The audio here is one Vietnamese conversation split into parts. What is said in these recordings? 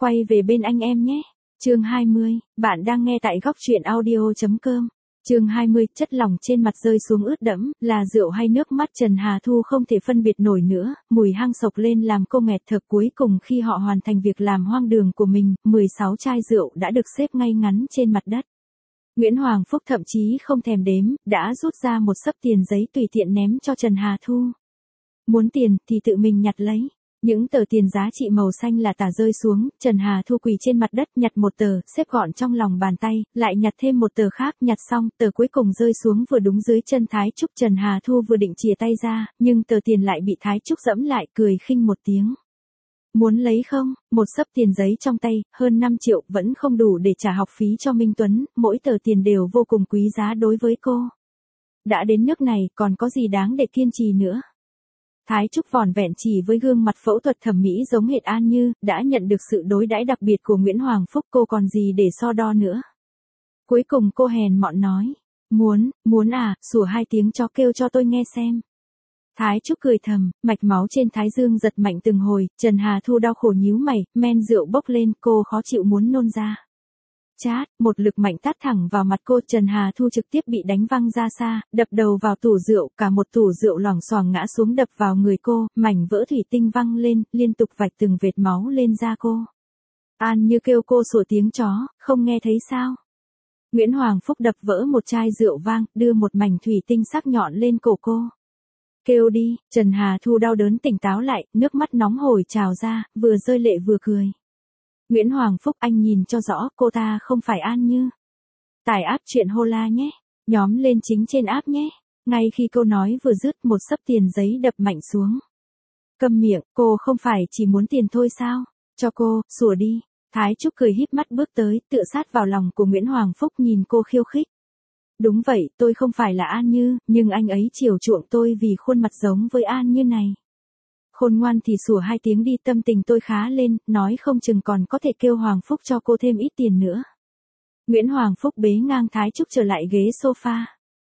quay về bên anh em nhé. Chương 20, bạn đang nghe tại góc truyện audio.com. Chương 20, chất lỏng trên mặt rơi xuống ướt đẫm, là rượu hay nước mắt Trần Hà Thu không thể phân biệt nổi nữa, mùi hăng sộc lên làm cô nghẹt thở. Cuối cùng khi họ hoàn thành việc làm hoang đường của mình, 16 chai rượu đã được xếp ngay ngắn trên mặt đất. Nguyễn Hoàng Phúc thậm chí không thèm đếm, đã rút ra một xấp tiền giấy tùy tiện ném cho Trần Hà Thu. Muốn tiền thì tự mình nhặt lấy. Những tờ tiền giá trị màu xanh là tả rơi xuống, Trần Hà Thu quỳ trên mặt đất nhặt một tờ, xếp gọn trong lòng bàn tay, lại nhặt thêm một tờ khác, nhặt xong, tờ cuối cùng rơi xuống vừa đúng dưới chân Thái Trúc. Trần Hà Thu vừa định chìa tay ra, nhưng tờ tiền lại bị Thái Trúc giẫm lại, cười khinh một tiếng. Muốn lấy không? Một xấp tiền giấy trong tay, hơn 5 triệu, vẫn không đủ để trả học phí cho Minh Tuấn, mỗi tờ tiền đều vô cùng quý giá đối với cô. Đã đến nước này, còn có gì đáng để kiên trì nữa? Thái Trúc vỏn vẹn chỉ với gương mặt phẫu thuật thẩm mỹ giống hệt An Như, đã nhận được sự đối đãi đặc biệt của Nguyễn Hoàng Phúc, cô còn gì để so đo nữa. Cuối cùng cô hèn mọn nói, muốn à, sủa 2 tiếng chó kêu cho tôi nghe xem. Thái Trúc cười thầm, mạch máu trên thái dương giật mạnh từng hồi, Trần Hà Thu đau khổ nhíu mày, men rượu bốc lên, cô khó chịu muốn nôn ra. Chát, một lực mạnh tát thẳng vào mặt cô, Trần Hà Thu trực tiếp bị đánh văng ra xa, đập đầu vào tủ rượu, cả một tủ rượu loảng xoảng ngã xuống đập vào người cô, mảnh vỡ thủy tinh văng lên, liên tục vạch từng vệt máu lên da cô. An Như kêu cô sủa tiếng chó, không nghe thấy sao? Nguyễn Hoàng Phúc đập vỡ một chai rượu vang, đưa một mảnh thủy tinh sắc nhọn lên cổ cô. Kêu đi, Trần Hà Thu đau đớn tỉnh táo lại, nước mắt nóng hổi trào ra, vừa rơi lệ vừa cười. Nguyễn Hoàng Phúc, anh nhìn cho rõ, cô ta không phải An Như. Tải app truyện Hola nhé, nhóm lên chính trên app nhé. Ngay khi câu nói vừa dứt, một xấp tiền giấy đập mạnh xuống. Câm miệng, cô không phải chỉ muốn tiền thôi sao? Cho cô, sủa đi. Thái Trúc cười híp mắt bước tới, tựa sát vào lòng của Nguyễn Hoàng Phúc, nhìn cô khiêu khích. Đúng vậy, tôi không phải là An Như, nhưng anh ấy chiều chuộng tôi vì khuôn mặt giống với An Như này. Khôn ngoan thì sủa 2 tiếng đi, tâm tình tôi khá lên, nói không chừng còn có thể kêu Hoàng Phúc cho cô thêm ít tiền nữa. Nguyễn Hoàng Phúc bế ngang Thái Trúc trở lại ghế sofa.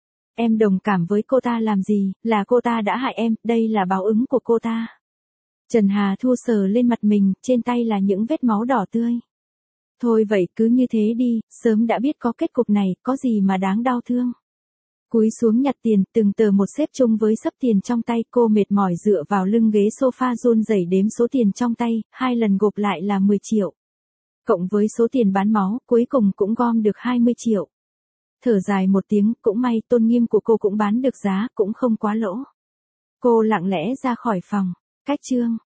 Em đồng cảm với cô ta làm gì, là cô ta đã hại em, đây là báo ứng của cô ta. Trần Hà Thu sờ lên mặt mình, trên tay là những vết máu đỏ tươi. Thôi vậy cứ như thế đi, sớm đã biết có kết cục này, có gì mà đáng đau thương. Cúi xuống nhặt tiền, từng tờ một xếp chung với xấp tiền trong tay, cô mệt mỏi dựa vào lưng ghế sofa run rẩy đếm số tiền trong tay, 2 lần gộp lại là 10 triệu. Cộng với số tiền bán máu, cuối cùng cũng gom được 20 triệu. Thở dài một tiếng, cũng may tôn nghiêm của cô cũng bán được giá, cũng không quá lỗ. Cô lặng lẽ ra khỏi phòng. Cách chương.